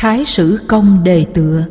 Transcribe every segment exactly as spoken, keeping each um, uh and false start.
Thái Sử Công đề tựa.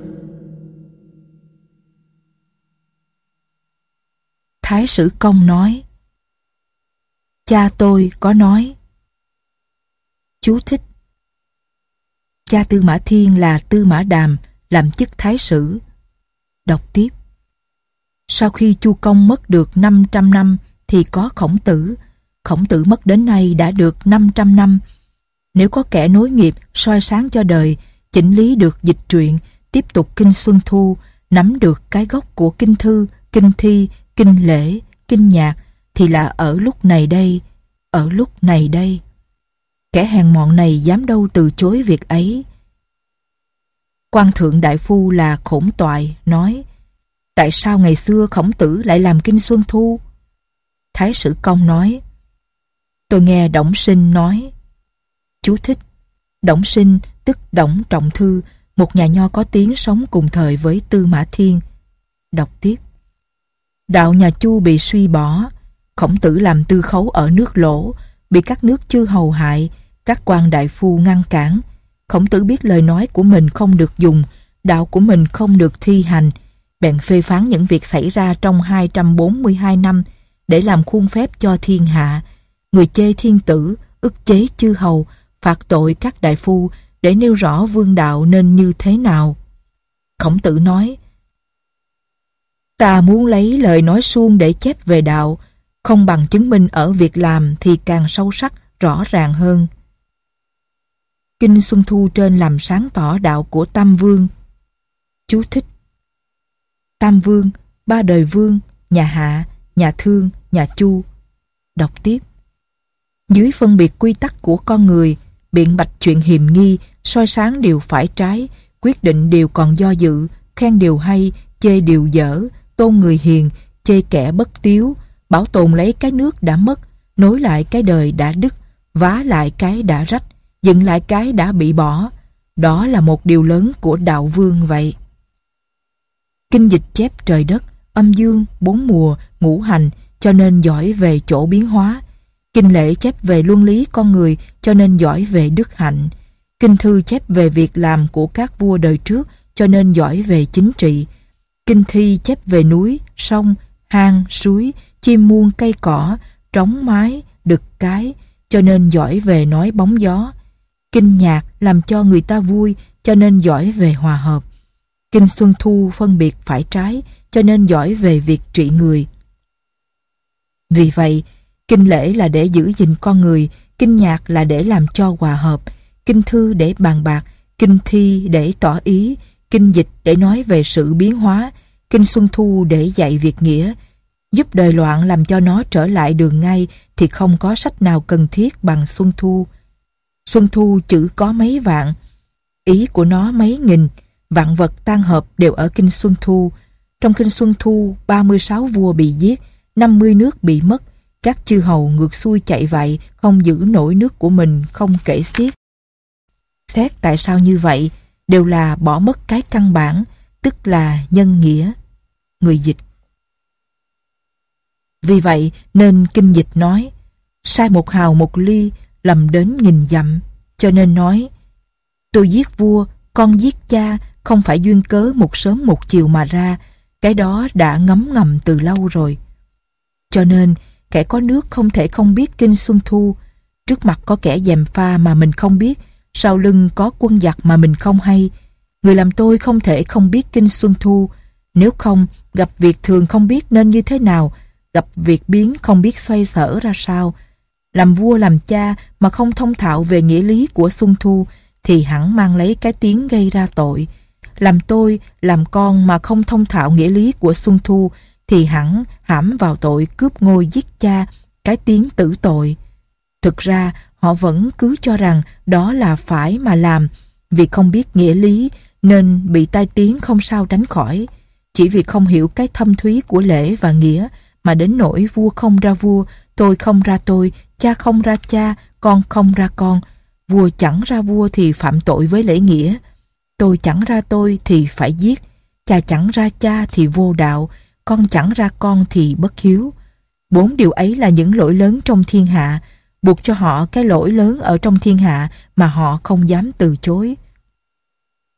Thái Sử Công nói: cha tôi có nói. Chú thích: cha Tư Mã Thiên là Tư Mã Đàm, làm chức thái sử. Đọc tiếp: sau khi Chu Công mất được năm trăm năm thì có Khổng Tử. Khổng Tử mất đến nay đã được năm trăm năm. Nếu có kẻ nối nghiệp, soi sáng cho đời, chỉnh lý được dịch truyện, tiếp tục kinh Xuân Thu, nắm được cái gốc của kinh thư, kinh thi, kinh lễ, kinh nhạc, thì là ở lúc này đây, ở lúc này đây. Kẻ hèn mọn này dám đâu từ chối việc ấy. Quan Thượng Đại Phu là Khổng Toại nói: tại sao ngày xưa Khổng Tử lại làm kinh Xuân Thu? Thái Sử Công nói: tôi nghe Đổng Sinh nói. Chú thích: Đổng Sinh tức Đổng Trọng Thư, một nhà nho có tiếng sống cùng thời với Tư Mã Thiên. Đọc tiếp: đạo nhà Chu bị suy bỏ. Khổng Tử làm tư khấu ở nước Lỗ, bị các nước chư hầu hại, các quan đại phu ngăn cản. Khổng Tử biết lời nói của mình không được dùng, đạo của mình không được thi hành, bèn phê phán những việc xảy ra trong hai trăm bốn mươi hai năm để làm khuôn phép cho thiên hạ. Người chê thiên tử, ức chế chư hầu, phạt tội các đại phu để nêu rõ vương đạo nên như thế nào. Khổng Tử nói: ta muốn lấy lời nói suông để chép về đạo, không bằng chứng minh ở việc làm thì càng sâu sắc, rõ ràng hơn. Kinh Xuân Thu trên làm sáng tỏ đạo của Tam Vương. Chú thích: Tam Vương, ba đời vương, nhà Hạ, nhà Thương, nhà Chu. Đọc tiếp: dưới phân biệt quy tắc của con người, biện bạch chuyện hiềm nghi, soi sáng điều phải trái, quyết định điều còn do dự, khen điều hay, chê điều dở, tôn người hiền, chê kẻ bất tiếu, bảo tồn lấy cái nước đã mất, nối lại cái đời đã đứt, vá lại cái đã rách, dựng lại cái đã bị bỏ. Đó là một điều lớn của đạo vương vậy. Kinh dịch chép trời đất, âm dương, bốn mùa, ngũ hành, cho nên giỏi về chỗ biến hóa. Kinh lễ chép về luân lý con người, cho nên giỏi về đức hạnh. Kinh thư chép về việc làm của các vua đời trước, cho nên giỏi về chính trị. Kinh thi chép về núi, sông, hang, suối, chim muôn cây cỏ, trống mái, đực cái, cho nên giỏi về nói bóng gió. Kinh nhạc làm cho người ta vui, cho nên giỏi về hòa hợp. Kinh Xuân Thu phân biệt phải trái, cho nên giỏi về việc trị người. Vì vậy, kinh lễ là để giữ gìn con người, kinh nhạc là để làm cho hòa hợp, kinh thư để bàn bạc, kinh thi để tỏ ý, kinh dịch để nói về sự biến hóa, kinh Xuân Thu để dạy việc nghĩa. Giúp đời loạn làm cho nó trở lại đường ngay thì không có sách nào cần thiết bằng Xuân Thu. Xuân Thu chữ có mấy vạn, ý của nó mấy nghìn, vạn vật tan hợp đều ở kinh Xuân Thu. Trong kinh Xuân Thu, ba mươi sáu vua bị giết, năm mươi nước bị mất, các chư hầu ngược xuôi chạy vậy, không giữ nổi nước của mình không kể xiết. Xét tại sao như vậy, đều là bỏ mất cái căn bản, tức là nhân nghĩa. Người dịch: vì vậy nên kinh dịch nói: sai một hào một ly, lầm đến nghìn dặm, cho nên nói: tôi giết vua, con giết cha, không phải duyên cớ một sớm một chiều mà ra, cái đó đã ngấm ngầm từ lâu rồi. Cho nên kẻ có nước không thể không biết kinh Xuân Thu. Trước mặt có kẻ gièm pha mà mình không biết, sau lưng có quân giặc mà mình không hay. Người làm tôi không thể không biết kinh Xuân Thu. Nếu không, gặp việc thường không biết nên như thế nào, gặp việc biến không biết xoay sở ra sao. Làm vua làm cha mà không thông thạo về nghĩa lý của Xuân Thu thì hẳn mang lấy cái tiếng gây ra tội. Làm tôi, làm con mà không thông thạo nghĩa lý của Xuân Thu thì hẳn hãm vào tội cướp ngôi giết cha, cái tiếng tử tội. Thực ra họ vẫn cứ cho rằng đó là phải mà làm, vì không biết nghĩa lý nên bị tai tiếng không sao tránh khỏi. Chỉ vì không hiểu cái thâm thúy của lễ và nghĩa mà đến nỗi vua không ra vua, tôi không ra tôi, cha không ra cha, con không ra con. Vua chẳng ra vua thì phạm tội với lễ nghĩa. Tôi chẳng ra tôi thì phải giết. Cha chẳng ra cha thì vô đạo. Con chẳng ra con thì bất hiếu. Bốn điều ấy là những lỗi lớn trong thiên hạ, buộc cho họ cái lỗi lớn ở trong thiên hạ mà họ không dám từ chối.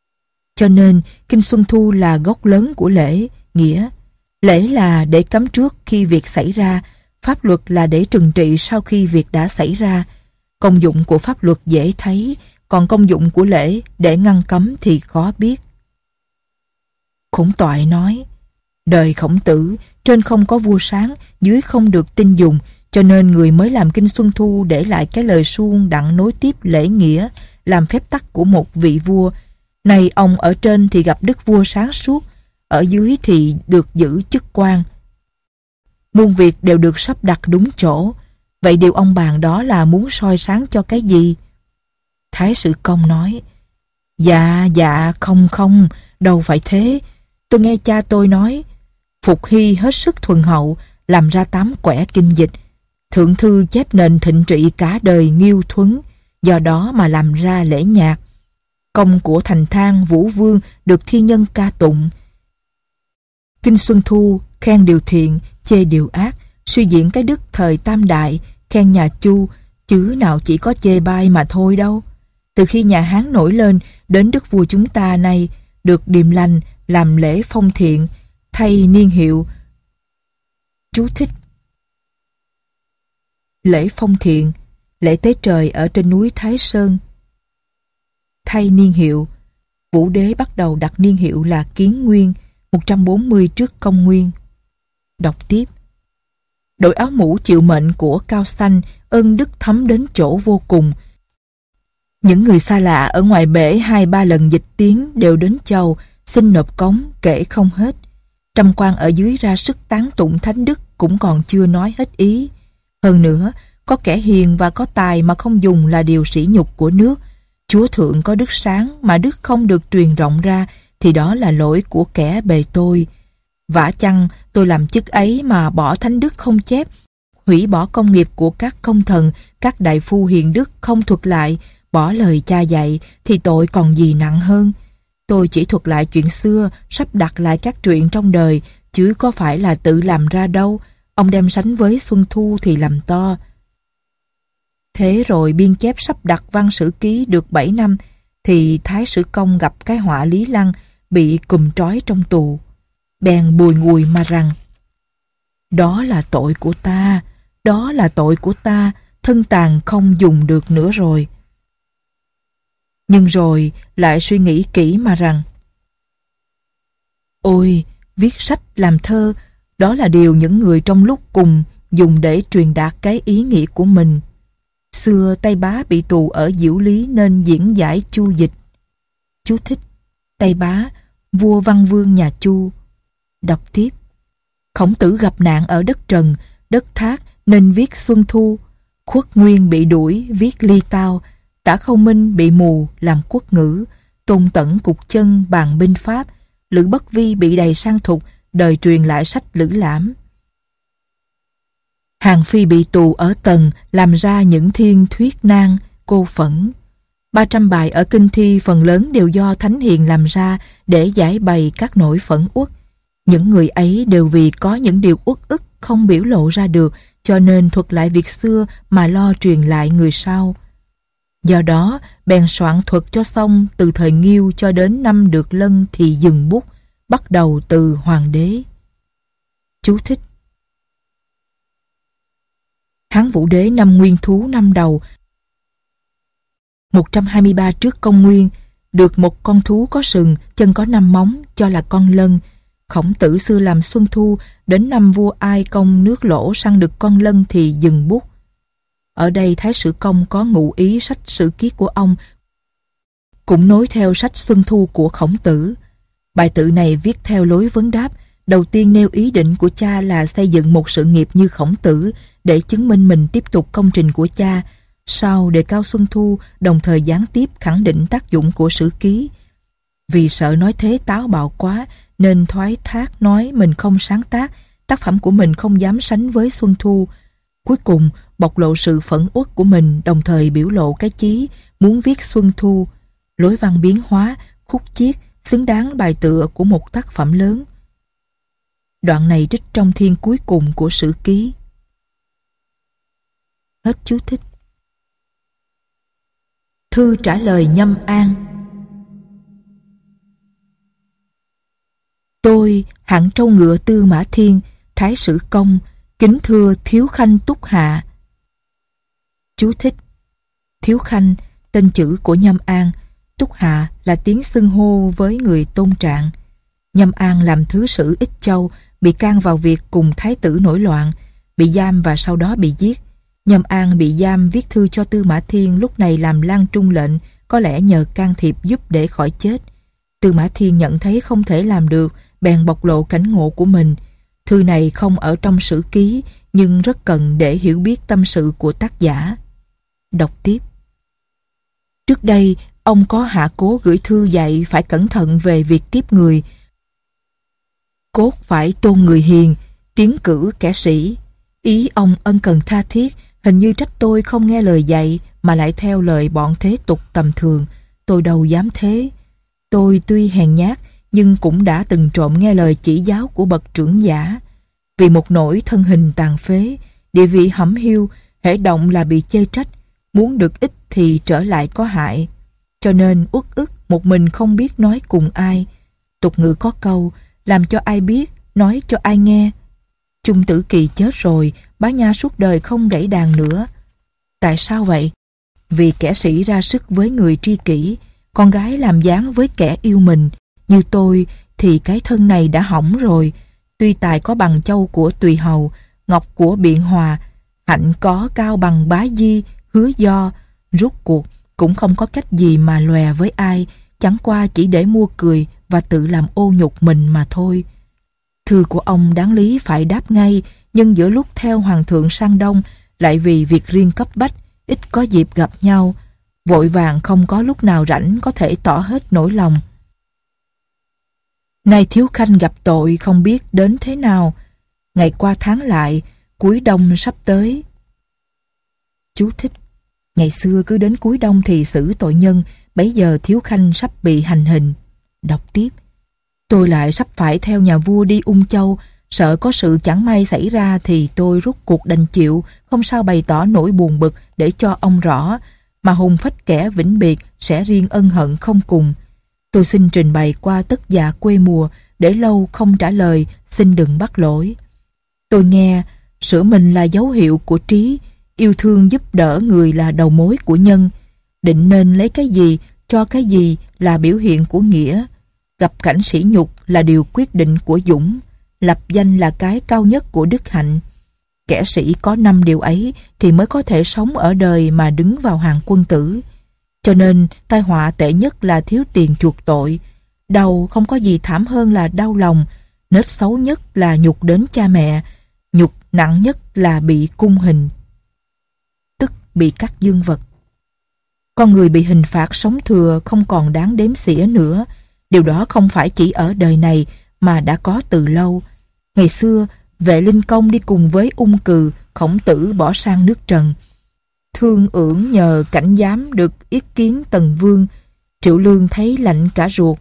cho nên Kinh Xuân Thu là gốc lớn của lễ, nghĩa. Lễ là để cấm trước khi việc xảy ra, pháp luật là để trừng trị sau khi việc đã xảy ra. Công dụng của pháp luật dễ thấy, còn công dụng của lễ để ngăn cấm thì khó biết. Khổng Toại nói, đời Khổng Tử, trên không có vua sáng, dưới không được tin dùng, cho nên người mới làm Kinh Xuân Thu để lại cái lời suông đặng nối tiếp lễ nghĩa, làm phép tắc của một vị vua. Này ông ở trên thì gặp đức vua sáng suốt, ở dưới thì được giữ chức quan. Muôn việc đều được sắp đặt đúng chỗ. Vậy điều ông bàn đó là muốn soi sáng cho cái gì? Thái sử Công nói, dạ dạ không không, đâu phải thế. Tôi nghe cha tôi nói, Phục Hy hết sức thuần hậu, làm ra tám quẻ kinh dịch. Thượng thư chép nền thịnh trị cả đời nghiêu thuấn, do đó mà làm ra lễ nhạc. Công của Thành Thang, Vũ Vương được thi nhân ca tụng. Kinh Xuân Thu khen điều thiện, chê điều ác, suy diễn cái đức thời Tam Đại, khen nhà Chu, chứ nào chỉ có chê bai mà thôi đâu. Từ khi nhà Hán nổi lên, đến đức vua chúng ta nay, được điềm lành, làm lễ phong thiện, thay niên hiệu. Chú thích. Lễ phong thiện, lễ tế trời ở trên núi Thái Sơn. Thay niên hiệu, Vũ đế bắt đầu đặt niên hiệu là Kiến Nguyên, một trăm bốn mươi trước công nguyên. Đọc tiếp. Đội áo mũ chịu mệnh của Cao Xanh, ơn đức thấm đến chỗ vô cùng. Những người xa lạ ở ngoài bể hai ba lần dịch tiếng đều đến chầu, xin nộp cống kể không hết. Trăm quan ở dưới ra sức tán tụng thánh đức cũng còn chưa nói hết ý. Hơn nữa, có kẻ hiền và có tài mà không dùng là điều sỉ nhục của nước. Chúa thượng có đức sáng mà đức không được truyền rộng ra thì đó là lỗi của kẻ bề tôi. Vả chăng tôi làm chức ấy mà bỏ thánh đức không chép, hủy bỏ công nghiệp của các công thần, các đại phu hiền đức không thuật lại, bỏ lời cha dạy thì tội còn gì nặng hơn. Tôi chỉ thuật lại chuyện xưa, sắp đặt lại các chuyện trong đời, chứ có phải là tự làm ra đâu. Ông đem sánh với Xuân Thu thì làm to. Thế rồi biên chép sắp đặt văn sử ký được bảy năm, thì Thái sử Công gặp cái họa Lý Lăng, bị cùm trói trong tù. Bèn bùi ngùi mà rằng, đó là tội của ta, đó là tội của ta, thân tàn không dùng được nữa rồi. Nhưng rồi lại suy nghĩ kỹ mà rằng, ôi, viết sách làm thơ, đó là điều những người trong lúc cùng dùng để truyền đạt cái ý nghĩa của mình. Xưa Tây Bá bị tù ở Diễu Lý nên diễn giải Chu dịch. Chú thích. Tây Bá, vua văn vương nhà Chu. Đọc tiếp. Khổng Tử gặp nạn ở đất Trần, đất Thác nên viết Xuân Thu. Khuất Nguyên bị đuổi viết Ly Tao. Tả Khâu Minh bị mù làm Quốc Ngữ. Tôn Tẩn cục chân bàn binh pháp. Lữ Bất Vi bị đầy sang thục, đời truyền lại sách Lữ Lãm. Hàng Phi bị tù ở Tần làm ra những thiên thuyết nan, cô phẫn. ba trăm bài ở kinh thi phần lớn đều do thánh hiền làm ra để giải bày các nỗi phẫn uất. Những người ấy đều vì có những điều uất ức không biểu lộ ra được, cho nên thuật lại việc xưa mà lo truyền lại người sau. Do đó, bèn soạn thuật cho xong từ thời Nghiêu cho đến năm được Lân thì dừng bút, bắt đầu từ Hoàng đế. Chú thích. Hán Vũ đế năm Nguyên Thú năm đầu, một trăm hai mươi ba trước công nguyên, được một con thú có sừng, chân có năm móng, cho là con Lân. Khổng Tử xưa làm Xuân Thu, đến năm vua Ai Công nước Lỗ săn được con Lân thì dừng bút. Ở đây Thái sử Công có ngụ ý sách sử ký của ông, cũng nối theo sách Xuân Thu của Khổng Tử. Bài tự này viết theo lối vấn đáp, đầu tiên nêu ý định của cha là xây dựng một sự nghiệp như Khổng Tử để chứng minh mình tiếp tục công trình của cha. Sau đề cao Xuân Thu, đồng thời gián tiếp khẳng định tác dụng của sử ký. Vì sợ nói thế táo bạo quá nên thoái thác nói mình không sáng tác, tác phẩm của mình không dám sánh với Xuân Thu. Cuối cùng bộc lộ sự phẫn uất của mình, đồng thời biểu lộ cái chí muốn viết Xuân Thu. Lối văn biến hóa, khúc chiết, xứng đáng bài tựa của một tác phẩm lớn. Đoạn này trích trong thiên cuối cùng của sử ký. Hết chú thích. Thư trả lời Nhâm An. tôi, hạng trâu ngựa Tư Mã Thiên, Thái Sử Công, kính thưa Thiếu Khanh Túc Hạ. Chú thích: Thiếu Khanh, tên chữ của Nhâm An. Túc Hạ là tiếng xưng hô với người tôn trạng. Nhâm An làm thứ sử Ích Châu, bị can vào việc cùng thái tử nổi loạn, bị giam và sau đó bị giết. Nhâm An bị giam viết thư cho Tư Mã Thiên lúc này làm Lan Trung lệnh, có lẽ nhờ can thiệp giúp để khỏi chết. Tư Mã Thiên nhận thấy không thể làm được, bèn bộc lộ cảnh ngộ của mình. Thư này không ở trong sử ký, nhưng rất cần để hiểu biết tâm sự của tác giả. Đọc tiếp. Trước đây, ông có hạ cố gửi thư dạy phải cẩn thận về việc tiếp người. Cốt phải tôn người hiền, tiến cử kẻ sĩ. Ý ông ân cần tha thiết, hình như trách tôi không nghe lời dạy mà lại theo lời bọn thế tục tầm thường. Tôi đâu dám thế. Tôi tuy hèn nhát nhưng cũng đã từng trộm nghe lời chỉ giáo của bậc trưởng giả. Vì một nỗi thân hình tàn phế, địa vị hẩm hiu, hễ động là bị chê trách, muốn được ích thì trở lại có hại. Cho nên uất ức một mình không biết nói cùng ai. Tục ngữ có câu, làm cho ai biết, nói cho ai nghe. Chung Tử Kỳ chết rồi, Bá Nha suốt đời không gãy đàn nữa. Tại sao vậy? Vì kẻ sĩ ra sức với người tri kỷ, con gái làm dáng với kẻ yêu mình. Như tôi thì cái thân này đã hỏng rồi. Tuy tài có bằng châu của Tùy Hầu, ngọc của Biện Hòa, hạnh có cao bằng Bá Di, Hứa Do, rốt cuộc cũng không có cách gì mà lòe với ai, chẳng qua chỉ để mua cười và tự làm ô nhục mình mà thôi. Thư của ông đáng lý phải đáp ngay, nhưng giữa lúc theo hoàng thượng sang Đông, lại vì việc riêng cấp bách, ít có dịp gặp nhau, vội vàng không có lúc nào rảnh có thể tỏ hết nỗi lòng. Nay Thiếu Khanh gặp tội không biết đến thế nào, ngày qua tháng lại, cuối đông sắp tới. Chú thích: Ngày xưa cứ đến cuối đông thì xử tội nhân, bấy giờ Thiếu Khanh sắp bị hành hình. Đọc tiếp. Tôi lại sắp phải theo nhà vua đi Ung Châu, sợ có sự chẳng may xảy ra thì tôi rút cuộc đành chịu, không sao bày tỏ nỗi buồn bực để cho ông rõ, mà hùng phách kẻ vĩnh biệt sẽ riêng ân hận không cùng. Tôi xin trình bày qua tất dạ quê mùa, để lâu không trả lời, xin đừng bắt lỗi. Tôi nghe, sửa mình là dấu hiệu của trí, yêu thương giúp đỡ người là đầu mối của nhân, định nên lấy cái gì, cho cái gì là biểu hiện của nghĩa, gặp cảnh sỉ nhục là điều quyết định của dũng, lập danh là cái cao nhất của đức hạnh. Kẻ sĩ có năm điều ấy thì mới có thể sống ở đời mà đứng vào hàng quân tử. Cho nên tai họa tệ nhất là thiếu tiền chuộc tội, đau không có gì thảm hơn là đau lòng, nết xấu nhất là nhục đến cha mẹ, nhục nặng nhất là bị cung hình, tức bị cắt dương vật. Con người bị hình phạt sống thừa không còn đáng đếm xỉa nữa. Điều đó không phải chỉ ở đời này mà đã có từ lâu. Ngày xưa, Vệ Linh Công đi cùng với Ung Cừ, Khổng Tử bỏ sang nước Trần. Thương Ưỡng nhờ cảnh giám được yết kiến Tần Vương, Triệu Lương thấy lạnh cả ruột.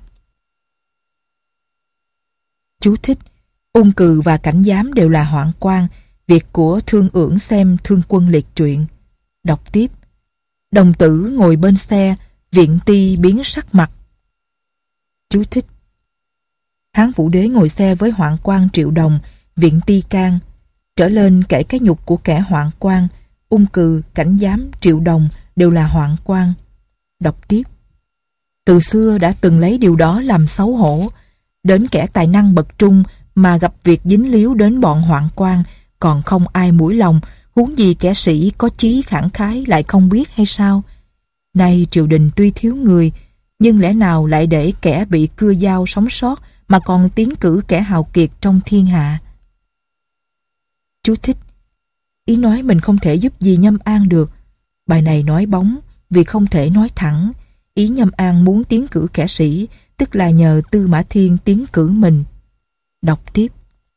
Chú thích: Ung Cừ và cảnh giám đều là hoạn quan. Việc của Thương Ưỡng xem Thương Quân Liệt truyện. Đọc tiếp. Đồng tử ngồi bên xe, Viện Ti biến sắc mặt. Chú thích: Hán Vũ Đế ngồi xe với hoạn quan Triệu Đồng, Viện Ti can. Trở lên kể cái nhục của kẻ hoạn quan, Ung Cừ, cảnh giám, Triệu Đồng đều là hoạn quan. Đọc tiếp. Từ xưa đã từng lấy điều đó làm xấu hổ. Đến kẻ tài năng bậc trung mà gặp việc dính líu đến bọn hoạn quan còn không ai mũi lòng, huống gì kẻ sĩ có chí khẳng khái lại không biết hay sao? Nay triều đình tuy thiếu người, nhưng lẽ nào lại để kẻ bị cưa dao sống sót mà còn tiến cử kẻ hào kiệt trong thiên hạ? Chú thích: Ý nói mình không thể giúp gì Nhâm An được. Bài này nói bóng vì không thể nói thẳng. Ý Nhâm An muốn tiến cử kẻ sĩ, tức là nhờ Tư Mã Thiên tiến cử mình. Đọc tiếp.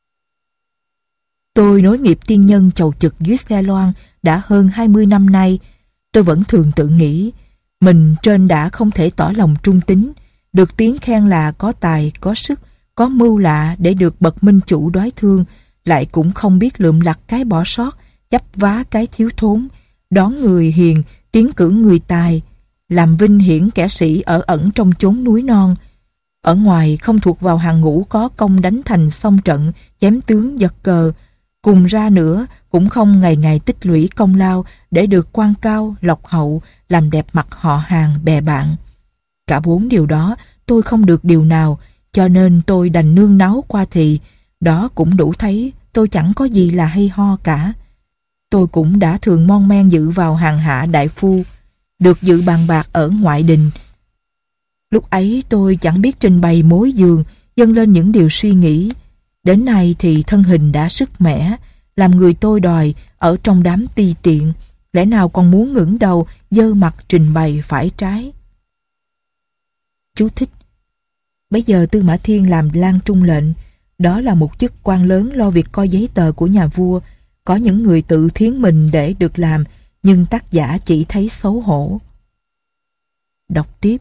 Tôi nối nghiệp tiên nhân chầu trực dưới xe loan đã hơn hai mươi năm nay. Tôi vẫn thường tự nghĩ mình trên đã không thể tỏ lòng trung tín, được tiếng khen là có tài, có sức, có mưu lạ để được bậc minh chủ đoái thương, lại cũng không biết lượm lặt cái bỏ sót, chấp vá cái thiếu thốn, đón người hiền, tiến cử người tài, làm vinh hiển kẻ sĩ ở ẩn trong chốn núi non. Ở ngoài không thuộc vào hàng ngũ có công đánh thành xong trận, chém tướng giật cờ. Cùng ra nữa cũng không ngày ngày tích lũy công lao để được quan cao, lộc hậu, làm đẹp mặt họ hàng, bè bạn. Cả bốn điều đó tôi không được điều nào, cho nên tôi đành nương náu qua thì. Đó cũng đủ thấy tôi chẳng có gì là hay ho cả. Tôi cũng đã thường mon men dự vào hàng hạ đại phu, được dự bàn bạc ở ngoại đình. Lúc ấy tôi chẳng biết trình bày mối giường, dâng lên những điều suy nghĩ. Đến nay thì thân hình đã sức mẻ, làm người tôi đòi ở trong đám ti tiện, lẽ nào còn muốn ngẩng đầu dơ mặt trình bày phải trái. Chú thích: Bây giờ Tư Mã Thiên làm lang trung lệnh, đó là một chức quan lớn lo việc coi giấy tờ của nhà vua. Có những người tự thiến mình để được làm, nhưng tác giả chỉ thấy xấu hổ. Đọc tiếp: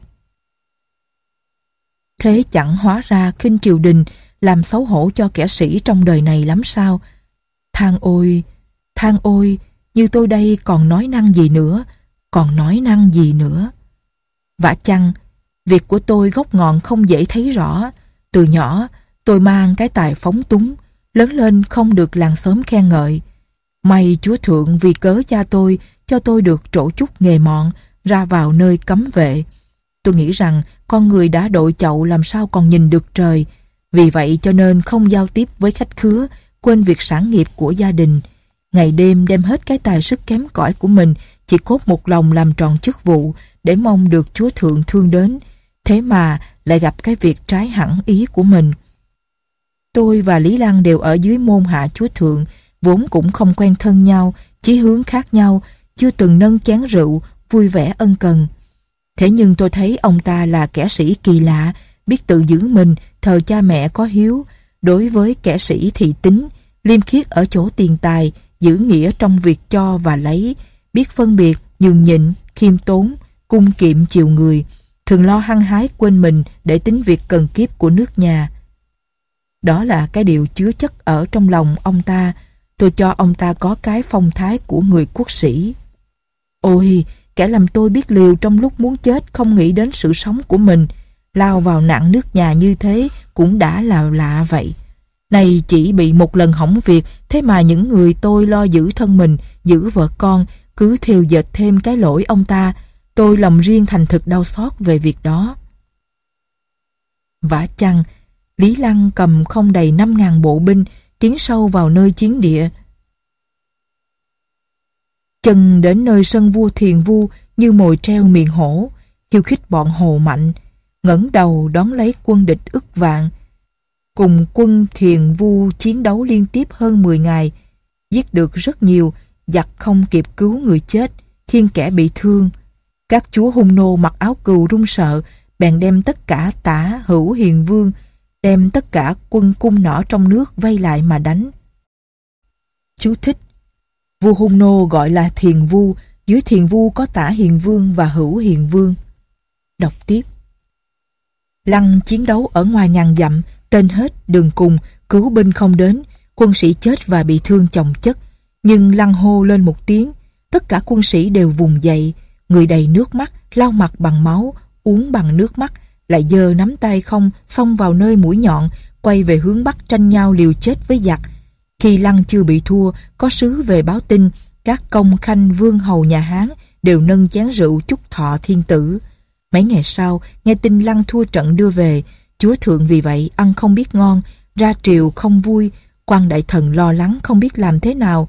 Thế chẳng hóa ra khinh triều đình, làm xấu hổ cho kẻ sĩ trong đời này lắm sao? Than ôi, than ôi, như tôi đây còn nói năng gì nữa, còn nói năng gì nữa. Vả chăng, việc của tôi gốc ngọn không dễ thấy rõ. Từ nhỏ, tôi mang cái tài phóng túng, lớn lên không được làng xóm khen ngợi. May Chúa Thượng vì cớ cha tôi cho tôi được trổ chút nghề mọn, ra vào nơi cấm vệ. Tôi nghĩ rằng con người đã đội chậu làm sao còn nhìn được trời. Vì vậy cho nên không giao tiếp với khách khứa, quên việc sản nghiệp của gia đình. Ngày đêm đem hết cái tài sức kém cỏi của mình, chỉ cốt một lòng làm tròn chức vụ để mong được Chúa Thượng thương đến. Thế mà lại gặp cái việc trái hẳn ý của mình. Tôi và Lý Lăng đều ở dưới môn hạ Chúa Thượng, vốn cũng không quen thân nhau, chí hướng khác nhau, chưa từng nâng chén rượu, vui vẻ ân cần. Thế nhưng tôi thấy ông ta là kẻ sĩ kỳ lạ, biết tự giữ mình, thờ cha mẹ có hiếu. Đối với kẻ sĩ thì tính, liêm khiết ở chỗ tiền tài, giữ nghĩa trong việc cho và lấy, biết phân biệt, nhường nhịn, khiêm tốn, cung kiệm chiều người, thường lo hăng hái quên mình để tính việc cần kiếp của nước nhà. Đó là cái điều chứa chất ở trong lòng ông ta. Tôi cho ông ta có cái phong thái của người quốc sĩ. Ôi, kẻ làm tôi biết liều trong lúc muốn chết, không nghĩ đến sự sống của mình, lao vào nạn nước nhà như thế cũng đã là lạ vậy. Này chỉ bị một lần hỏng việc, thế mà những người tôi lo giữ thân mình, giữ vợ con, cứ thêu dệt thêm cái lỗi ông ta. Tôi lòng riêng thành thực đau xót về việc đó. Vả chăng, Lý Lăng cầm không đầy năm ngàn bộ binh, tiến sâu vào nơi chiến địa. Chân đến nơi sân vua Thiền Vu như mồi treo miệng hổ, khiêu khích bọn Hồ Mạnh, ngẩng đầu đón lấy quân địch ức vạn. Cùng quân Thiền Vu chiến đấu liên tiếp hơn mười ngày, giết được rất nhiều, giặc không kịp cứu người chết, khiêng kẻ bị thương. Các chúa hung nô mặc áo cừu run sợ, bèn đem tất cả Tả Hữu Hiền Vương, đem tất cả quân cung nỏ trong nước vây lại mà đánh. Chú thích: Vua hung nô gọi là Thiền Vu, dưới Thiền Vu có Tả Hiền Vương và Hữu Hiền Vương. Đọc tiếp: Lăng chiến đấu ở ngoài ngàn dặm, tên hết đường cùng, cứu binh không đến, quân sĩ chết và bị thương chồng chất. Nhưng Lăng hô lên một tiếng, tất cả quân sĩ đều vùng dậy, người đầy nước mắt, lau mặt bằng máu, uống bằng nước mắt, lại giơ nắm tay không xông vào nơi mũi nhọn, quay về hướng bắc tranh nhau liều chết với giặc. Khi Lăng chưa bị thua, có sứ về báo tin, các công khanh vương hầu nhà Hán đều nâng chén rượu chúc thọ thiên tử. Mấy ngày sau, nghe tin Lăng thua trận đưa về, Chúa Thượng vì vậy ăn không biết ngon, ra triều không vui, quan đại thần lo lắng không biết làm thế nào.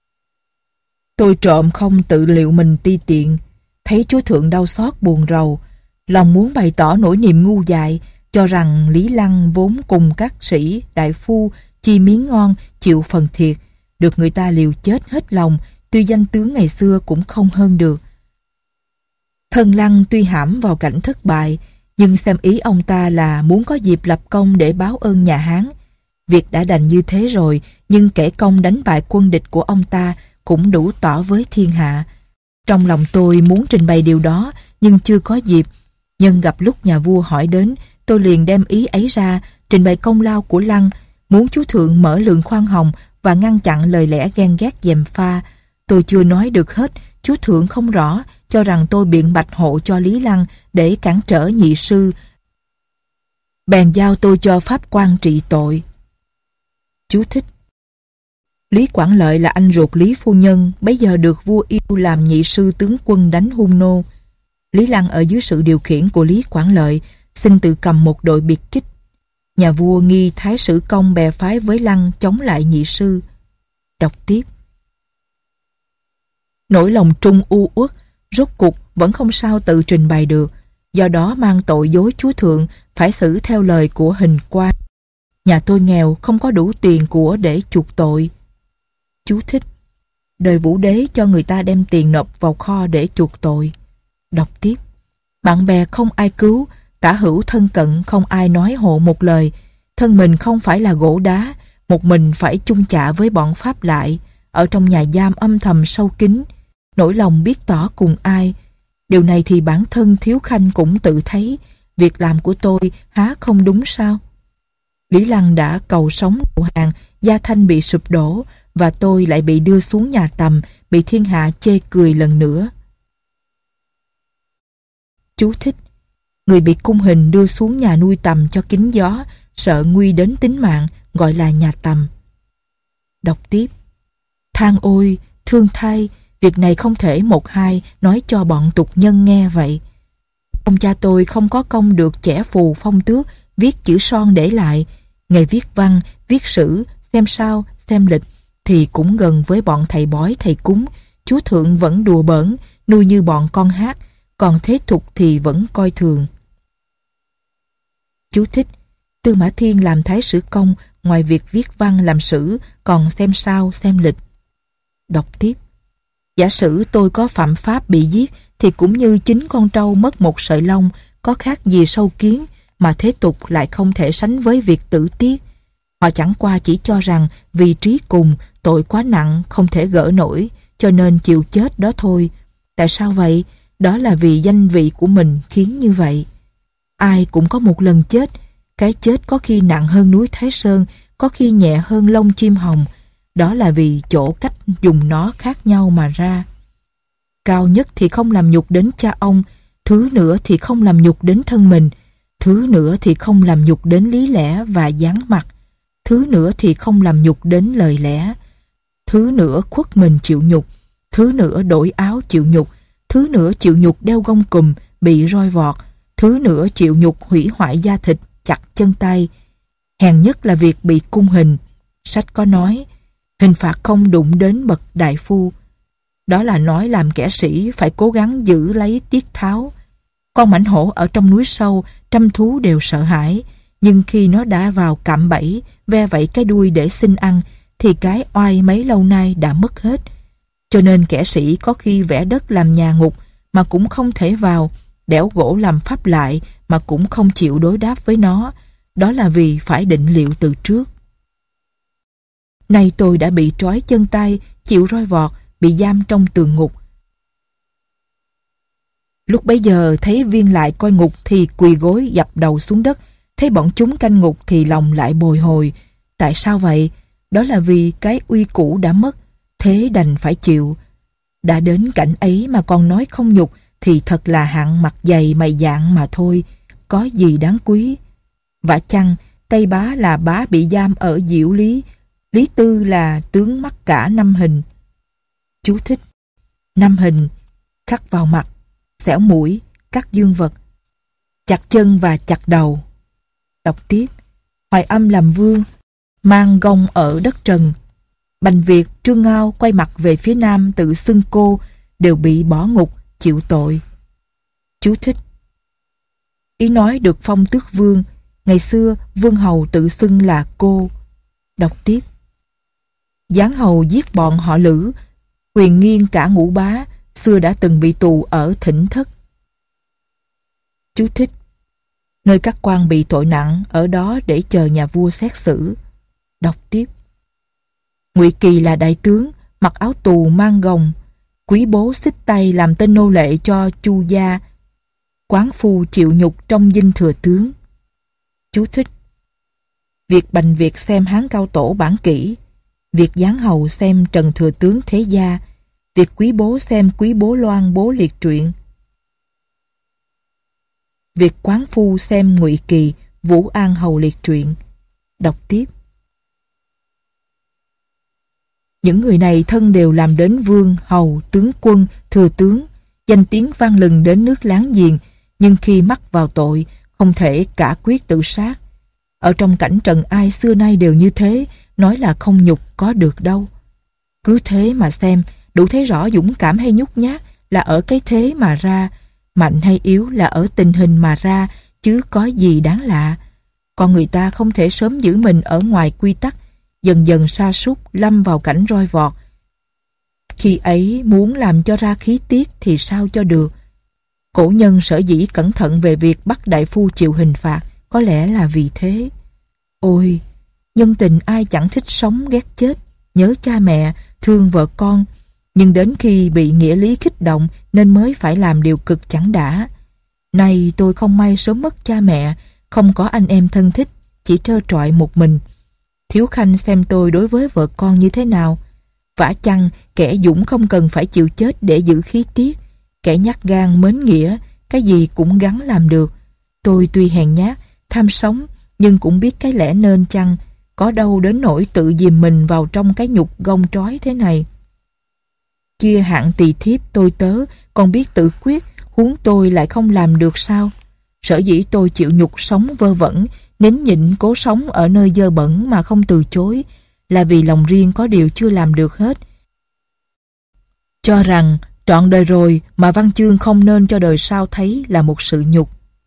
Tôi trộm không tự liệu mình ti tiện, thấy Chúa Thượng đau xót buồn rầu, lòng muốn bày tỏ nỗi niềm ngu dại, cho rằng Lý Lăng vốn cùng các sĩ, đại phu, chi miếng ngon, chịu phần thiệt, được người ta liều chết hết lòng, tuy danh tướng ngày xưa cũng không hơn được. Thân Lăng tuy hãm vào cảnh thất bại, nhưng xem ý ông ta là muốn có dịp lập công để báo ơn nhà Hán. Việc đã đành như thế rồi, nhưng kẻ công đánh bại quân địch của ông ta cũng đủ tỏ với thiên hạ. Trong lòng tôi muốn trình bày điều đó, nhưng chưa có dịp. Nhưng gặp lúc nhà vua hỏi đến, tôi liền đem ý ấy ra, trình bày công lao của Lăng, muốn Chúa Thượng mở lượng khoan hồng và ngăn chặn lời lẽ ghen ghét gièm pha. Tôi chưa nói được hết, Chúa Thượng không rõ, cho rằng tôi biện bạch hộ cho Lý Lăng để cản trở nhị sư. bèn giao tôi cho pháp quan trị tội. Chú thích: Lý Quảng Lợi là anh ruột Lý Phu Nhân, bấy giờ được vua yêu làm nhị sư tướng quân đánh hung nô. Lý Lăng ở dưới sự điều khiển của Lý Quảng Lợi xin tự cầm một đội biệt kích. Nhà vua nghi Thái Sử Công bè phái với Lăng chống lại nhị sư. Đọc tiếp: Nỗi lòng trung u uất, rốt cuộc vẫn không sao tự trình bày được, do đó mang tội dối chúa thượng, phải xử theo lời của hình quan. Nhà tôi nghèo, không có đủ tiền của để chuộc tội. Chú thích: Đời Vũ Đế cho người ta đem tiền nộp vào kho để chuộc tội. Đọc tiếp: Bạn bè không ai cứu, tả hữu thân cận không ai nói hộ một lời. Thân mình không phải là gỗ đá, một mình phải chung chạ với bọn Pháp lại, ở trong nhà giam âm thầm sâu kín, nỗi lòng biết tỏ cùng ai. Điều này thì bản thân Thiếu Khanh cũng tự thấy, việc làm của tôi há không đúng sao? Lý Lăng đã cầu sống đầu hàng, gia thanh bị sụp đổ, và tôi lại bị đưa xuống nhà tầm, bị thiên hạ chê cười lần nữa. Chú thích: Người bị cung hình đưa xuống nhà nuôi tầm cho kín gió, sợ nguy đến tính mạng, gọi là nhà tầm. Đọc tiếp: Than ôi, thương thay, việc này không thể một hai nói cho bọn tục nhân nghe vậy. Ông cha tôi không có công được chẻ phù phong tước, viết chữ son để lại. Ngày viết văn, viết sử, xem sao, xem lịch, thì cũng gần với bọn thầy bói thầy cúng. Chúa thượng vẫn đùa bỡn, nuôi như bọn con hát, còn thế tục thì vẫn coi thường. Chú thích: Tư Mã Thiên làm Thái Sử Công, ngoài việc viết văn làm sử, còn xem sao, xem lịch. Đọc tiếp: Giả sử tôi có phạm pháp bị giết, thì cũng như chính con trâu mất một sợi lông, có khác gì sâu kiến, mà thế tục lại không thể sánh với việc tử tiết. Họ chẳng qua chỉ cho rằng vì trí cùng, tội quá nặng, không thể gỡ nổi, cho nên chịu chết đó thôi. Tại sao vậy? Đó là vì danh vị của mình khiến như vậy. Ai cũng có một lần chết, cái chết có khi nặng hơn núi Thái Sơn, có khi nhẹ hơn lông chim hồng. Đó là vì chỗ cách dùng nó khác nhau mà ra. Cao nhất thì không làm nhục đến cha ông, thứ nữa thì không làm nhục đến thân mình, thứ nữa thì không làm nhục đến lý lẽ và dáng mặt, thứ nữa thì không làm nhục đến lời lẽ, thứ nữa khuất mình chịu nhục, thứ nữa đổi áo chịu nhục, thứ nữa chịu nhục đeo gông cùm, bị roi vọt, thứ nữa chịu nhục hủy hoại da thịt, chặt chân tay. Hèn nhất là việc bị cung hình. Sách có nói, hình phạt không đụng đến bậc đại phu. Đó là nói làm kẻ sĩ phải cố gắng giữ lấy tiết tháo. Con mãnh hổ ở trong núi sâu, trăm thú đều sợ hãi, nhưng khi nó đã vào cạm bẫy, ve vẫy cái đuôi để xin ăn, thì cái oai mấy lâu nay đã mất hết. Cho nên kẻ sĩ có khi vẽ đất làm nhà ngục mà cũng không thể vào, đẽo gỗ làm pháp lại mà cũng không chịu đối đáp với nó. Đó là vì phải định liệu từ trước. Nay tôi đã bị trói chân tay, chịu roi vọt, bị giam trong tường ngục. Lúc bấy giờ thấy viên lại coi ngục thì quỳ gối dập đầu xuống đất, thấy bọn chúng canh ngục thì lòng lại bồi hồi. Tại sao vậy? Đó là vì cái uy cũ đã mất, thế đành phải chịu. Đã đến cảnh ấy mà còn nói không nhục thì thật là hạng mặt dày mày dạng mà thôi, có gì đáng quý. Vả chăng Tây Bá là bá bị giam ở Diệu Lý, Lý Tư là tướng mắc cả năm hình. Chú thích: Năm hình: khắc vào mặt, xẻo mũi, cắt dương vật, chặt chân và chặt đầu. Đọc tiếp: Hoài Âm làm vương, mang gông ở đất Trần. Bành Việt, Trương Ngao quay mặt về phía nam tự xưng cô, đều bị bỏ ngục, chịu tội. Chú thích: Ý nói được phong tước vương, ngày xưa vương hầu tự xưng là cô. Đọc tiếp: Giáng hầu giết bọn họ Lữ, quyền nghiêng cả ngũ bá, xưa đã từng bị tù ở Thỉnh Thất. Chú thích: Nơi các quan bị tội nặng, ở đó để chờ nhà vua xét xử. Đọc tiếp: Ngụy Kỳ là đại tướng, mặc áo tù mang gồng, quý bố xích tay làm tên nô lệ cho Chu gia, quán phu chịu nhục trong dinh thừa tướng. Chú thích: Việc Bành Việt xem Hán Cao Tổ bản kỷ, việc Giáng hầu xem Trần Thừa Tướng Thế Gia, việc quý bố xem Quý Bố Loan Bố Liệt truyện, việc quán phu xem Ngụy Kỳ, Vũ An Hầu liệt truyện. Đọc tiếp. Những người này thân đều làm đến vương, hầu, tướng quân, thừa tướng, danh tiếng vang lừng đến nước láng giềng, nhưng khi mắc vào tội, không thể cả quyết tự sát. Ở trong cảnh trần ai xưa nay đều như thế, nói là không nhục có được đâu. Cứ thế mà xem, đủ thấy rõ dũng cảm hay nhút nhát là ở cái thế mà ra, mạnh hay yếu là ở tình hình mà ra, chứ có gì đáng lạ. Con người ta không thể sớm giữ mình ở ngoài quy tắc, dần dần sa sút lâm vào cảnh roi vọt. Khi ấy muốn làm cho ra khí tiết thì sao cho được. Cổ nhân sở dĩ cẩn thận về việc bắt đại phu chịu hình phạt, có lẽ là vì thế. Ôi, nhân tình ai chẳng thích sống ghét chết, nhớ cha mẹ, thương vợ con, nhưng đến khi bị nghĩa lý kích động nên mới phải làm điều cực chẳng đã. Nay tôi không may sớm mất cha mẹ, không có anh em thân thích, chỉ trơ trọi một mình. Thiếu Khanh xem tôi đối với vợ con như thế nào. Vả chăng kẻ dũng không cần phải chịu chết để giữ khí tiết, kẻ nhát gan mến nghĩa, cái gì cũng gắng làm được. Tôi tuy hèn nhát, tham sống, nhưng cũng biết cái lẽ nên chăng, có đâu đến nỗi tự dìm mình vào trong cái nhục gông trói thế này. Kia hạng tỳ thiếp tôi tớ còn biết tự quyết, huống tôi lại không làm được sao? Sở dĩ tôi chịu nhục sống vơ vẩn, nín nhịn cố sống ở nơi dơ bẩn mà không từ chối, là vì lòng riêng có điều chưa làm được hết. Cho rằng trọn đời rồi mà văn chương không nên cho đời sau thấy là một sự nhục.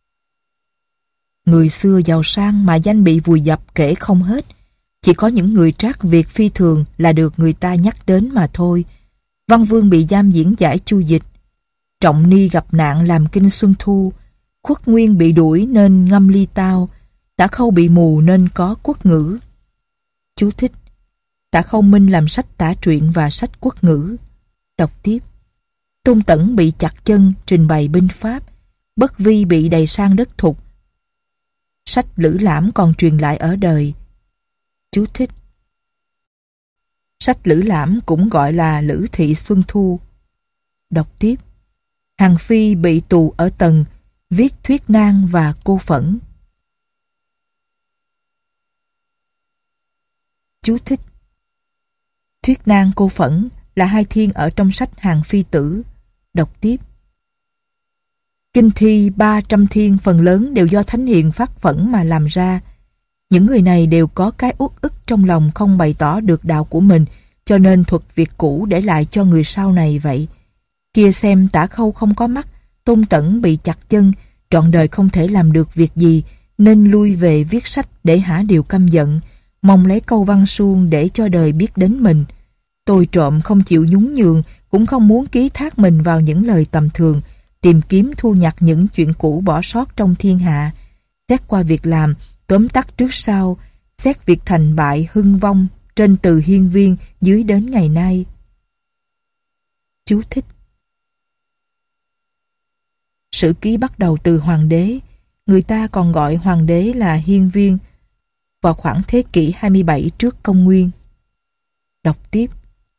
Người xưa giàu sang mà danh bị vùi dập kể không hết. Chỉ có những người trác việc phi thường là được người ta nhắc đến mà thôi. Văn Vương bị giam diễn giải Chu Dịch, Trọng Ni gặp nạn làm kinh Xuân Thu, Khuất Nguyên bị đuổi nên ngâm ly tao, Tả Khâu bị mù nên có quốc ngữ. Chú thích: Tả Khâu Minh làm sách tả truyện và sách quốc ngữ. Đọc tiếp. Tôn Tẩn bị chặt chân trình bày binh pháp, Bất Vi bị đầy sang đất thục. Sách Lữ Lãm còn truyền lại ở đời. Chú thích: Sách Lữ Lãm cũng gọi là Lữ Thị Xuân Thu. Đọc tiếp. Hàn Phi bị tù ở Tần, viết Thuyết Nang và Cô Phẫn. Chú thích: Thuyết Nang Cô Phẫn là hai thiên ở trong sách Hàn Phi Tử. Đọc tiếp. Kinh thi ba trăm thiên phần lớn đều do Thánh Hiền phát phẫn mà làm ra. Những người này đều có cái uất ức trong lòng không bày tỏ được đạo của mình, cho nên thuật việc cũ để lại cho người sau này vậy. Kia xem Tả Khâu không có mắt, Tôn Tẩn bị chặt chân, trọn đời không thể làm được việc gì, nên lui về viết sách để hả điều căm giận, mong lấy câu văn suông để cho đời biết đến mình. Tôi trộm không chịu nhún nhường, cũng không muốn ký thác mình vào những lời tầm thường, tìm kiếm thu nhặt những chuyện cũ bỏ sót trong thiên hạ, xét qua việc làm, tóm tắt trước sau, xét việc thành bại hưng vong trên từ hiên viên dưới đến ngày nay. Chú thích: Sử ký bắt đầu từ hoàng đế, người ta còn gọi hoàng đế là hiên viên, vào khoảng thế kỷ hai mươi bảy trước công nguyên. Đọc tiếp.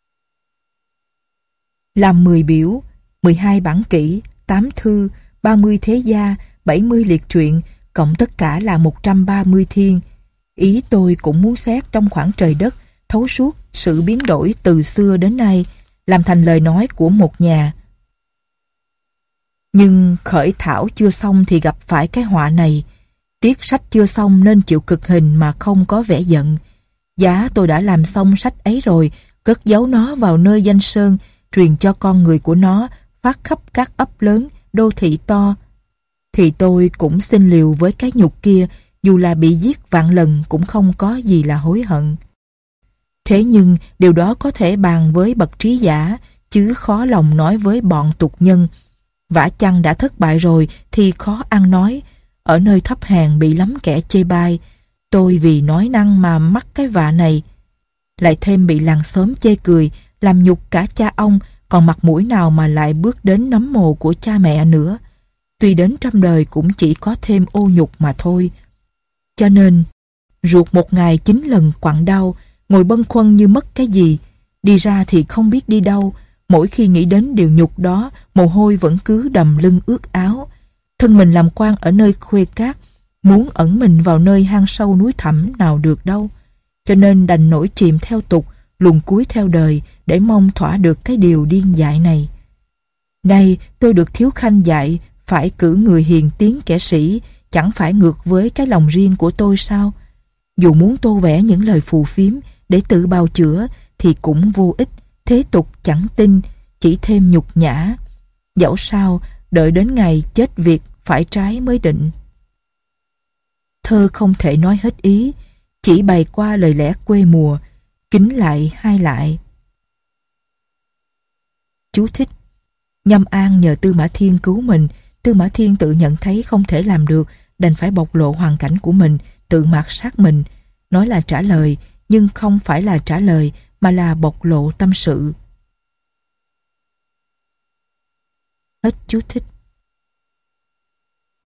Làm mười biểu, mười hai bản kỷ, tám thư, ba mươi thế gia, bảy mươi liệt truyện, cộng tất cả là một trăm ba mươi thiên. Ý tôi cũng muốn xét trong khoảng trời đất, thấu suốt sự biến đổi từ xưa đến nay, làm thành lời nói của một nhà. Nhưng khởi thảo chưa xong thì gặp phải cái họa này. Tiết sách chưa xong nên chịu cực hình mà không có vẻ giận. Giá tôi đã làm xong sách ấy rồi, cất giấu nó vào nơi danh sơn, truyền cho con người của nó, phát khắp các ấp lớn, đô thị to. Thì tôi cũng xin liều với cái nhục kia, dù là bị giết vạn lần cũng không có gì là hối hận. Thế nhưng điều đó có thể bàn với bậc trí giả, chứ khó lòng nói với bọn tục nhân. Vả chăng đã thất bại rồi thì khó ăn nói. Ở nơi thấp hèn bị lắm kẻ chê bai. Tôi vì nói năng mà mắc cái vạ này. Lại thêm bị làng xóm chê cười, làm nhục cả cha ông, còn mặt mũi nào mà lại bước đến nấm mồ của cha mẹ nữa. Tuy đến trăm đời cũng chỉ có thêm ô nhục mà thôi. Cho nên, ruột một ngày chín lần quặn đau, ngồi bâng khuâng như mất cái gì. Đi ra thì không biết đi đâu. Mỗi khi nghĩ đến điều nhục đó, mồ hôi vẫn cứ đầm lưng ướt áo. Thân mình làm quan ở nơi khuê cát, muốn ẩn mình vào nơi hang sâu núi thẳm nào được đâu, cho nên đành nổi chìm theo tục, luồn cuối theo đời để mong thỏa được cái điều điên dại này. Nay tôi được thiếu khanh dạy phải cử người hiền tiến kẻ sĩ, chẳng phải ngược với cái lòng riêng của tôi sao? Dù muốn tô vẽ những lời phù phiếm để tự bào chữa thì cũng vô ích, thế tục chẳng tin, chỉ thêm nhục nhã. Dẫu sao, đợi đến ngày chết việc phải trái mới định. Thơ không thể nói hết ý, chỉ bày qua lời lẽ quê mùa, kính lại hai lại. Chú thích: Nhâm An nhờ Tư Mã Thiên cứu mình, Tư Mã Thiên tự nhận thấy không thể làm được, đành phải bộc lộ hoàn cảnh của mình, tự mạt sát mình. Nói là trả lời, nhưng không phải là trả lời, mà là bộc lộ tâm sự. Hết chú thích.